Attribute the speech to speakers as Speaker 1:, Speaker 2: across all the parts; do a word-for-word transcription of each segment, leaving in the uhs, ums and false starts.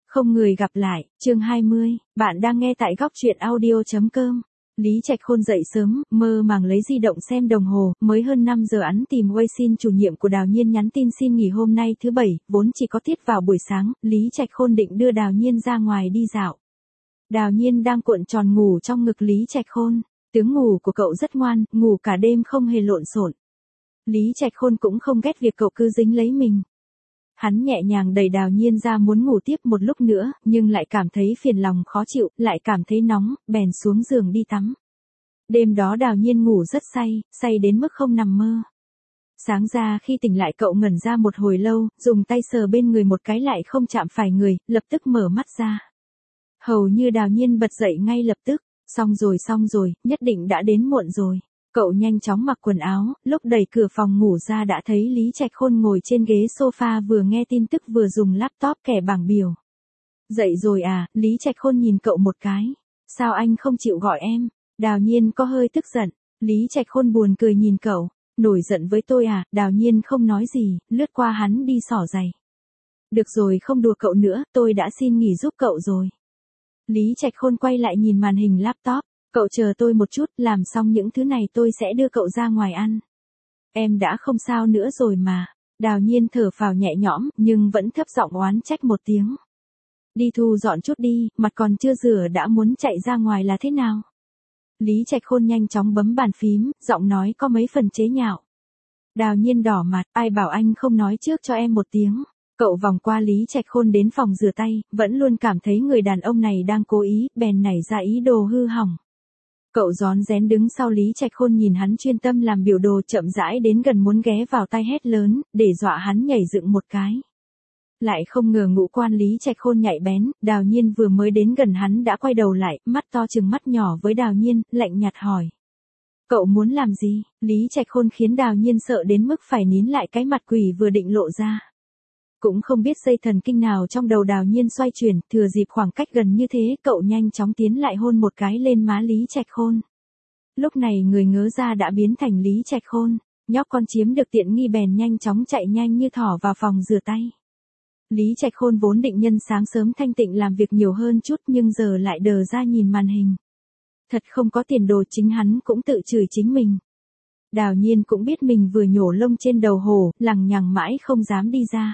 Speaker 1: Không người gặp lại, chương hai mươi, bạn đang nghe tại góc truyện audio.com. Lý Trạch Khôn dậy sớm, mơ màng lấy di động xem đồng hồ, mới hơn năm giờ ẵn tìm Wei Xin chủ nhiệm của Đào Nhiên nhắn tin xin nghỉ hôm nay thứ bảy, vốn chỉ có tiết vào buổi sáng, Lý Trạch Khôn định đưa Đào Nhiên ra ngoài đi dạo. Đào Nhiên đang cuộn tròn ngủ trong ngực Lý Trạch Khôn, tiếng ngủ của cậu rất ngoan, ngủ cả đêm không hề lộn xộn. Lý Trạch Khôn cũng không ghét việc cậu cứ dính lấy mình. Hắn nhẹ nhàng đẩy Đào Nhiên ra muốn ngủ tiếp một lúc nữa, nhưng lại cảm thấy phiền lòng khó chịu, lại cảm thấy nóng, bèn xuống giường đi tắm. Đêm đó Đào Nhiên ngủ rất say, say đến mức không nằm mơ. Sáng ra khi tỉnh lại cậu ngẩn ra một hồi lâu, dùng tay sờ bên người một cái lại không chạm phải người, lập tức mở mắt ra. Hầu như Đào Nhiên bật dậy ngay lập tức, xong rồi xong rồi, nhất định đã đến muộn rồi. Cậu nhanh chóng mặc quần áo, lúc đẩy cửa phòng ngủ ra đã thấy Lý Trạch Khôn ngồi trên ghế sofa vừa nghe tin tức vừa dùng laptop kẻ bảng biểu. Dậy rồi à, Lý Trạch Khôn nhìn cậu một cái. Sao anh không chịu gọi em? Đào Nhiên có hơi tức giận. Lý Trạch Khôn buồn cười nhìn cậu. Nổi giận với tôi à? Đào Nhiên không nói gì, lướt qua hắn đi xỏ giày. Được rồi, không đùa cậu nữa, tôi đã xin nghỉ giúp cậu rồi. Lý Trạch Khôn quay lại nhìn màn hình laptop. Cậu chờ tôi một chút, làm xong những thứ này tôi sẽ đưa cậu ra ngoài ăn. Em đã không sao nữa rồi mà. Đào Nhiên thở phào nhẹ nhõm, nhưng vẫn thấp giọng oán trách một tiếng. Đi thu dọn chút đi, mặt còn chưa rửa đã muốn chạy ra ngoài là thế nào? Lý Trạch Khôn nhanh chóng bấm bàn phím, giọng nói có mấy phần chế nhạo. Đào Nhiên đỏ mặt, ai bảo anh không nói trước cho em một tiếng. Cậu vòng qua Lý Trạch Khôn đến phòng rửa tay, vẫn luôn cảm thấy người đàn ông này đang cố ý, bèn nảy ra ý đồ hư hỏng. Cậu rón rén đứng sau Lý Trạch Khôn nhìn hắn chuyên tâm làm biểu đồ chậm rãi đến gần muốn ghé vào tai hét lớn, để dọa hắn nhảy dựng một cái. Lại không ngờ ngũ quan Lý Trạch Khôn nhạy bén, Đào Nhiên vừa mới đến gần hắn đã quay đầu lại, mắt to trừng mắt nhỏ với Đào Nhiên, lạnh nhạt hỏi. Cậu muốn làm gì? Lý Trạch Khôn khiến Đào Nhiên sợ đến mức phải nín lại cái mặt quỷ vừa định lộ ra. Cũng không biết dây thần kinh nào trong đầu Đào Nhiên xoay chuyển, thừa dịp khoảng cách gần như thế, cậu nhanh chóng tiến lại hôn một cái lên má Lý Trạch Khôn. Lúc này người ngớ ra đã biến thành Lý Trạch Khôn, nhóc con chiếm được tiện nghi bèn nhanh chóng chạy nhanh như thỏ vào phòng rửa tay. Lý Trạch Khôn vốn định nhân sáng sớm thanh tịnh làm việc nhiều hơn chút nhưng giờ lại đờ ra nhìn màn hình. Thật không có tiền đồ, chính hắn cũng tự chửi chính mình. Đào Nhiên cũng biết mình vừa nhổ lông trên đầu hổ, lằng nhằng mãi không dám đi ra.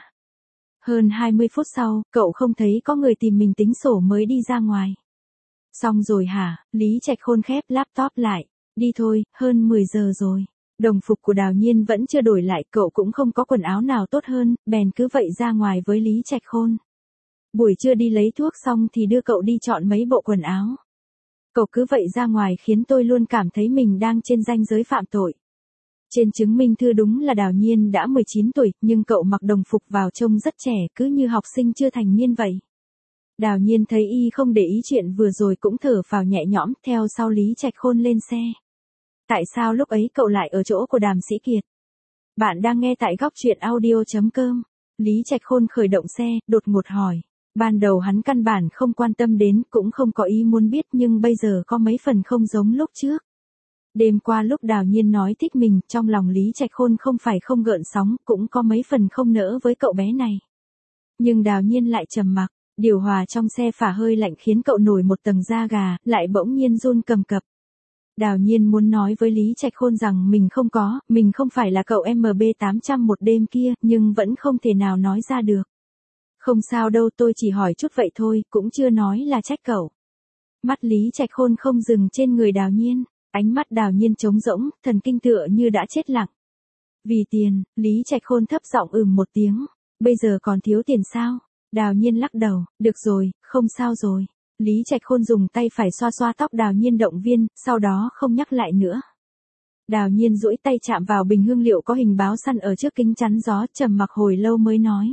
Speaker 1: Hơn hai mươi phút sau, cậu không thấy có người tìm mình tính sổ mới đi ra ngoài. Xong rồi hả? Lý Trạch Khôn khép laptop lại. Đi thôi, hơn mười giờ rồi. Đồng phục của Đào Nhiên vẫn chưa đổi lại, cậu cũng không có quần áo nào tốt hơn, bèn cứ vậy ra ngoài với Lý Trạch Khôn. Buổi trưa đi lấy thuốc xong thì đưa cậu đi chọn mấy bộ quần áo. Cậu cứ vậy ra ngoài khiến tôi luôn cảm thấy mình đang trên ranh giới phạm tội. Trên chứng minh thư đúng là Đào Nhiên đã mười chín tuổi, nhưng cậu mặc đồng phục vào trông rất trẻ, cứ như học sinh chưa thành niên vậy. Đào Nhiên thấy y không để ý chuyện vừa rồi cũng thở phào nhẹ nhõm, theo sau Lý Trạch Khôn lên xe. Tại sao lúc ấy cậu lại ở chỗ của Đàm Sĩ Kiệt? Bạn đang nghe tại góc truyện audio.com. Lý Trạch Khôn khởi động xe, đột ngột hỏi. Ban đầu hắn căn bản không quan tâm đến, cũng không có ý muốn biết, nhưng bây giờ có mấy phần không giống lúc trước. Đêm qua lúc Đào Nhiên nói thích mình, trong lòng Lý Trạch Khôn không phải không gợn sóng, cũng có mấy phần không nỡ với cậu bé này. Nhưng Đào Nhiên lại trầm mặc, điều hòa trong xe phả hơi lạnh khiến cậu nổi một tầng da gà, lại bỗng nhiên run cầm cập. Đào Nhiên muốn nói với Lý Trạch Khôn rằng mình không có, mình không phải là cậu em bê tám trăm một đêm kia, nhưng vẫn không thể nào nói ra được. Không sao đâu, tôi chỉ hỏi chút vậy thôi, cũng chưa nói là trách cậu. Mắt Lý Trạch Khôn không dừng trên người Đào Nhiên. Ánh mắt Đào Nhiên trống rỗng, thần kinh tựa như đã chết lặng. Vì tiền, Lý Trạch Khôn thấp giọng ừm một tiếng. Bây giờ còn thiếu tiền sao? Đào Nhiên lắc đầu, được rồi, không sao rồi. Lý Trạch Khôn dùng tay phải xoa xoa tóc Đào Nhiên động viên, sau đó không nhắc lại nữa. Đào Nhiên duỗi tay chạm vào bình hương liệu có hình báo săn ở trước kính chắn gió, trầm mặc hồi lâu mới nói.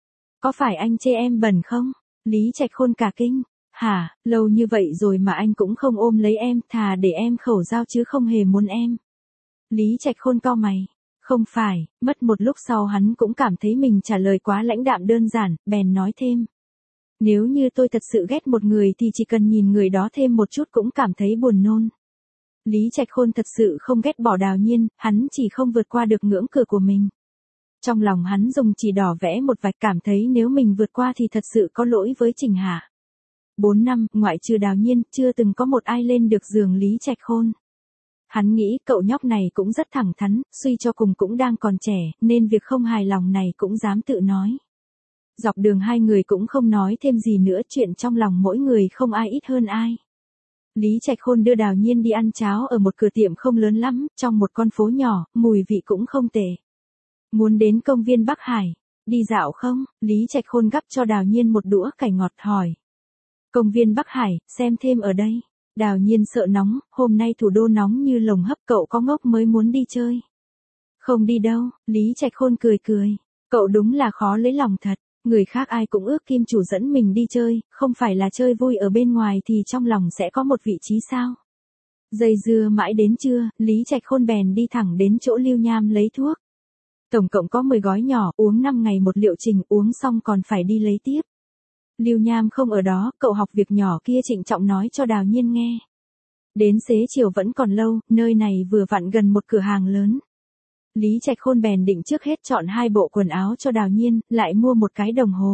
Speaker 1: Có phải anh chê em bẩn không? Lý Trạch Khôn cả kinh. Hả, lâu như vậy rồi mà anh cũng không ôm lấy em, thà để em khẩu giao chứ không hề muốn em. Lý Trạch Khôn cau mày. Không phải, mất một lúc sau hắn cũng cảm thấy mình trả lời quá lãnh đạm đơn giản, bèn nói thêm. Nếu như tôi thật sự ghét một người thì chỉ cần nhìn người đó thêm một chút cũng cảm thấy buồn nôn. Lý Trạch Khôn thật sự không ghét bỏ Đào Nhiên, hắn chỉ không vượt qua được ngưỡng cửa của mình. Trong lòng hắn dùng chỉ đỏ vẽ một vạch, cảm thấy nếu mình vượt qua thì thật sự có lỗi với Trình Hạ. Bốn năm, ngoại trừ Đào Nhiên, chưa từng có một ai lên được giường Lý Trạch Khôn. Hắn nghĩ cậu nhóc này cũng rất thẳng thắn, suy cho cùng cũng đang còn trẻ, nên việc không hài lòng này cũng dám tự nói. Dọc đường hai người cũng không nói thêm gì nữa, chuyện trong lòng mỗi người không ai ít hơn ai. Lý Trạch Khôn đưa Đào Nhiên đi ăn cháo ở một cửa tiệm không lớn lắm, trong một con phố nhỏ, mùi vị cũng không tệ. Muốn đến công viên Bắc Hải, đi dạo không? Lý Trạch Khôn gắp cho Đào Nhiên một đũa cải ngọt hỏi. Công viên Bắc Hải, xem thêm ở đây. Đào Nhiên sợ nóng, hôm nay thủ đô nóng như lồng hấp, cậu có ngốc mới muốn đi chơi. Không đi đâu, Lý Trạch Khôn cười cười. Cậu đúng là khó lấy lòng thật, người khác ai cũng ước kim chủ dẫn mình đi chơi, không phải là chơi vui ở bên ngoài thì trong lòng sẽ có một vị trí sao. Dây dưa mãi đến trưa, Lý Trạch Khôn bèn đi thẳng đến chỗ Lưu Nham lấy thuốc. Tổng cộng có mười gói nhỏ, uống năm ngày một liệu trình, uống xong còn phải đi lấy tiếp. Lưu Nham không ở đó, cậu học việc nhỏ kia trịnh trọng nói cho Đào Nhiên nghe. Đến xế chiều vẫn còn lâu, nơi này vừa vặn gần một cửa hàng lớn. Lý Trạch Khôn bèn định trước hết chọn hai bộ quần áo cho Đào Nhiên, lại mua một cái đồng hồ.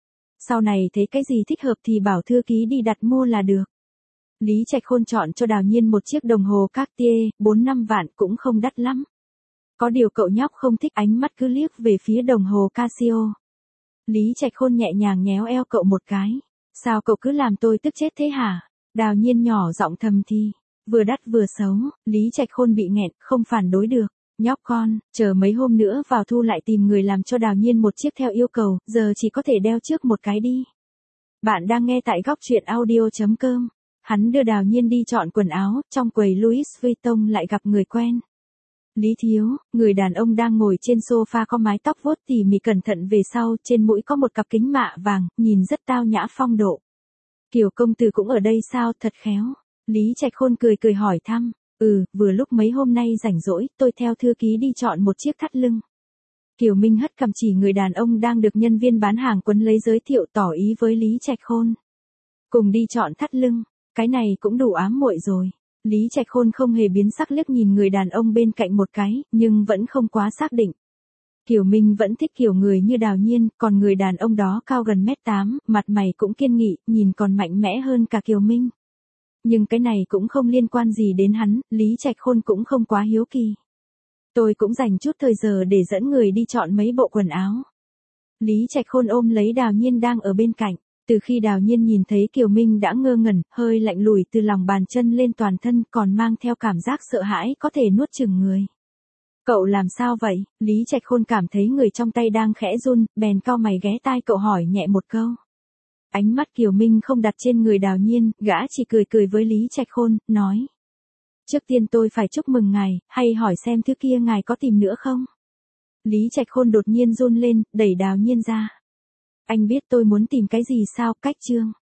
Speaker 1: Sau này thấy cái gì thích hợp thì bảo thư ký đi đặt mua là được. Lý Trạch Khôn chọn cho Đào Nhiên một chiếc đồng hồ Cartier, bốn năm vạn cũng không đắt lắm. Có điều cậu nhóc không thích, ánh mắt cứ liếc về phía đồng hồ Casio. Lý Trạch Khôn nhẹ nhàng nhéo eo cậu một cái. Sao cậu cứ làm tôi tức chết thế hả? Đào Nhiên nhỏ giọng thầm thì. Vừa đắt vừa xấu, Lý Trạch Khôn bị nghẹn, không phản đối được. Nhóc con, chờ mấy hôm nữa vào thu lại tìm người làm cho Đào Nhiên một chiếc theo yêu cầu, giờ chỉ có thể đeo trước một cái đi. Bạn đang nghe tại góc truyện audio chấm com. Hắn đưa Đào Nhiên đi chọn quần áo, trong quầy Louis Vuitton lại gặp người quen. Lý thiếu, người đàn ông đang ngồi trên sofa có mái tóc vuốt tỉ mỉ cẩn thận về sau, trên mũi có một cặp kính mạ vàng, nhìn rất tao nhã phong độ. Kiều công tử cũng ở đây sao, thật khéo. Lý Trạch Khôn cười cười hỏi thăm. Ừ, vừa lúc mấy hôm nay rảnh rỗi, tôi theo thư ký đi chọn một chiếc thắt lưng. Kiều Minh hất cằm chỉ người đàn ông đang được nhân viên bán hàng quấn lấy giới thiệu, tỏ ý với Lý Trạch Khôn. Cùng đi chọn thắt lưng, cái này cũng đủ ám muội rồi. Lý Trạch Khôn không hề biến sắc, liếc nhìn người đàn ông bên cạnh một cái, nhưng vẫn không quá xác định. Kiều Minh vẫn thích kiểu người như Đào Nhiên, còn người đàn ông đó cao gần mét tám, mặt mày cũng kiên nghị, nhìn còn mạnh mẽ hơn cả Kiều Minh. Nhưng cái này cũng không liên quan gì đến hắn, Lý Trạch Khôn cũng không quá hiếu kỳ. Tôi cũng dành chút thời giờ để dẫn người đi chọn mấy bộ quần áo. Lý Trạch Khôn ôm lấy Đào Nhiên đang ở bên cạnh. Từ khi Đào Nhiên nhìn thấy Kiều Minh đã ngơ ngẩn, hơi lạnh lùi từ lòng bàn chân lên toàn thân, còn mang theo cảm giác sợ hãi có thể nuốt chửng người. Cậu làm sao vậy? Lý Trạch Khôn cảm thấy người trong tay đang khẽ run, bèn cau mày ghé tai cậu hỏi nhẹ một câu. Ánh mắt Kiều Minh không đặt trên người Đào Nhiên, gã chỉ cười cười với Lý Trạch Khôn, nói. Trước tiên tôi phải chúc mừng ngài, hay hỏi xem thứ kia ngài có tìm nữa không? Lý Trạch Khôn đột nhiên run lên, đẩy Đào Nhiên ra. Anh biết tôi muốn tìm cái gì sao, cách chương.